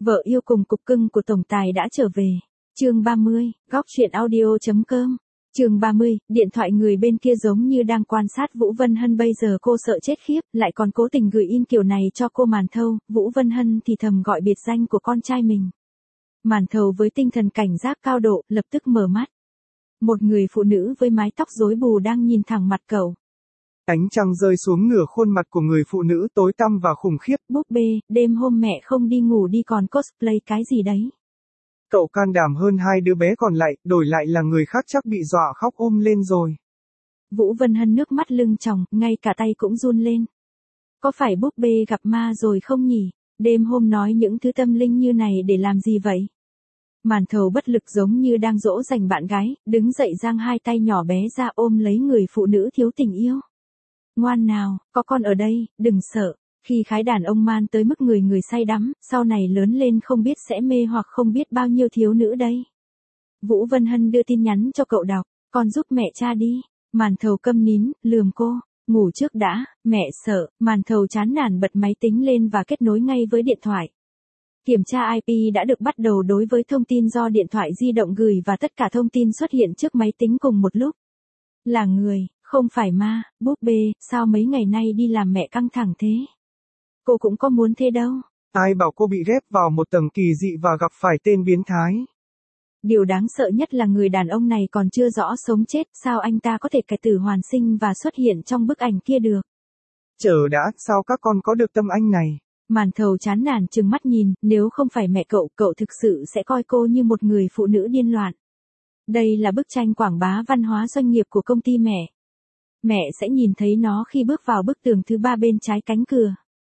Vợ yêu cùng cục cưng của tổng tài đã trở về. Chương 30, góc truyện audio.com. Chương 30, điện thoại người bên kia giống như đang quan sát Vũ Vân Hân, bây giờ cô sợ chết khiếp, lại còn cố tình gửi in kiểu này cho cô Màn Thầu. Vũ Vân Hân thì thầm gọi biệt danh của con trai mình. Màn Thầu với tinh thần cảnh giác cao độ, lập tức mở mắt. Một người phụ nữ với mái tóc rối bù đang nhìn thẳng mặt cậu. Ánh trăng rơi xuống nửa khuôn mặt của người phụ nữ tối tăm và khủng khiếp. Búp bê, đêm hôm mẹ không đi ngủ đi còn cosplay cái gì đấy. Cậu can đảm hơn hai đứa bé còn lại, đổi lại là người khác chắc bị dọa khóc ôm lên rồi. Vũ Vân Hân nước mắt lưng tròng, ngay cả tay cũng run lên. Có phải búp bê gặp ma rồi không nhỉ? Đêm hôm nói những thứ tâm linh như này để làm gì vậy? Màn Thầu bất lực giống như đang dỗ dành bạn gái, đứng dậy giang hai tay nhỏ bé ra ôm lấy người phụ nữ thiếu tình yêu. Ngoan nào, có con ở đây, đừng sợ. Khi khái đàn ông man tới mức người say đắm, sau này lớn lên không biết sẽ mê hoặc không biết bao nhiêu thiếu nữ đây. Vũ Vân Hân đưa tin nhắn cho cậu đọc, con giúp mẹ tra đi. Màn Thầu câm nín, lườm cô, ngủ trước đã, mẹ sợ. Màn Thầu chán nản bật máy tính lên và kết nối ngay với điện thoại. Kiểm tra IP đã được bắt đầu đối với thông tin do điện thoại di động gửi và tất cả thông tin xuất hiện trước máy tính cùng một lúc. Là người, không phải ma. Búp bê, sao mấy ngày nay đi làm mẹ căng thẳng thế? Cô cũng có muốn thế đâu. Ai bảo cô bị ghép vào một tầng kỳ dị và gặp phải tên biến thái. Điều đáng sợ nhất là người đàn ông này còn chưa rõ sống chết, sao anh ta có thể cải tử hoàn sinh và xuất hiện trong bức ảnh kia được? Chờ đã, sao các con có được tâm anh này? Màn Thầu chán nản trừng mắt nhìn, nếu không phải mẹ cậu, cậu thực sự sẽ coi cô như một người phụ nữ điên loạn. Đây là bức tranh quảng bá văn hóa doanh nghiệp của công ty mẹ. Mẹ sẽ nhìn thấy nó khi bước vào bức tường thứ 3 bên trái cánh cửa.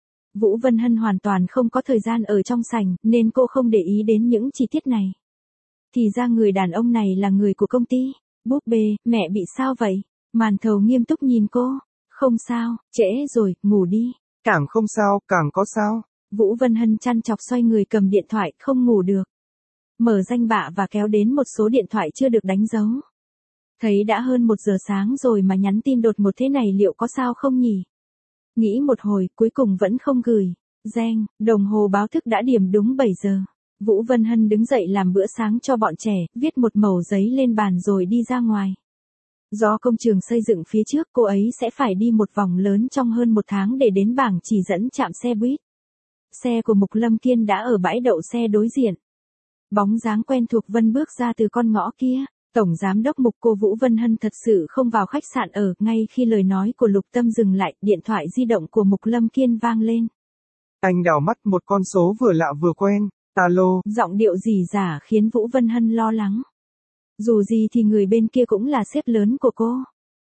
Vũ Vân Hân hoàn toàn không có thời gian ở trong sảnh, nên cô không để ý đến những chi tiết này. Thì ra người đàn ông này là người của công ty. Búp bê, mẹ bị sao vậy? Màn Thầu nghiêm túc nhìn cô. Không sao, trễ rồi, ngủ đi. Càng không sao, càng có sao. Vũ Vân Hân chăn chọc xoay người cầm điện thoại, không ngủ được. Mở danh bạ và kéo đến một số điện thoại chưa được đánh dấu. Thấy đã hơn 1 giờ sáng rồi mà nhắn tin đột ngột thế này liệu có sao không nhỉ? Nghĩ một hồi, cuối cùng vẫn không gửi. Reng, đồng hồ báo thức đã điểm đúng 7 giờ. Vũ Vân Hân đứng dậy làm bữa sáng cho bọn trẻ, viết một mẩu giấy lên bàn rồi đi ra ngoài. Do công trường xây dựng phía trước, cô ấy sẽ phải đi một vòng lớn trong hơn 1 tháng để đến bảng chỉ dẫn trạm xe buýt. Xe của Mục Lâm Kiên đã ở bãi đậu xe đối diện. Bóng dáng quen thuộc Vân bước ra từ con ngõ kia. Tổng giám đốc Mục, cô Vũ Vân Hân thật sự không vào khách sạn ở. Ngay khi lời nói của Lục Tâm dừng lại, điện thoại di động của Mục Lâm Kiên vang lên. Anh đảo mắt một con số vừa lạ vừa quen. Alo. Giọng điệu rỉ rả khiến Vũ Vân Hân lo lắng. Dù gì thì người bên kia cũng là sếp lớn của cô.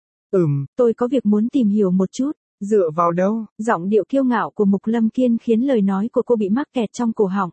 Tôi có việc muốn tìm hiểu một chút. Dựa vào đâu? Giọng điệu kiêu ngạo của Mục Lâm Kiên khiến lời nói của cô bị mắc kẹt trong cổ họng.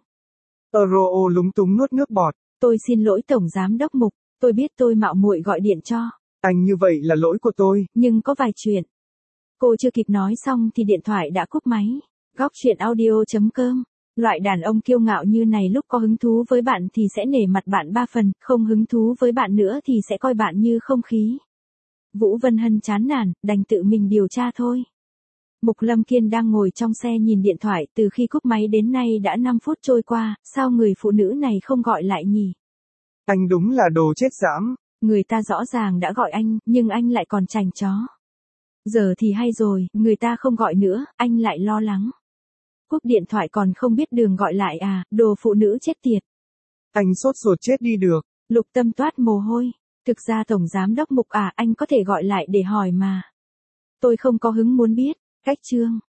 Roo lúng túng nuốt nước bọt. Tôi xin lỗi Tổng Giám đốc Mục, tôi biết tôi mạo muội gọi điện cho. Anh như vậy là lỗi của tôi. Nhưng có vài chuyện. Cô chưa kịp nói xong thì điện thoại đã cúp máy. Góc truyện audio.com. Loại đàn ông kiêu ngạo như này lúc có hứng thú với bạn thì sẽ nể mặt bạn 3 phần, không hứng thú với bạn nữa thì sẽ coi bạn như không khí. Vũ Vân Hân chán nản, đành tự mình điều tra thôi. Mục Lâm Kiên đang ngồi trong xe nhìn điện thoại, từ khi cúp máy đến nay đã 5 phút trôi qua, sao người phụ nữ này không gọi lại nhỉ? Anh đúng là đồ chết dãm. Người ta rõ ràng đã gọi anh, nhưng anh lại còn chành chó. Giờ thì hay rồi, người ta không gọi nữa, anh lại lo lắng. Cúp điện thoại còn không biết đường gọi lại à, đồ phụ nữ chết tiệt. Anh sốt ruột chết đi được. Lục Tâm toát mồ hôi. Thực ra Tổng Giám đốc Mục à, anh có thể gọi lại để hỏi mà. Tôi không có hứng muốn biết. Cách chương.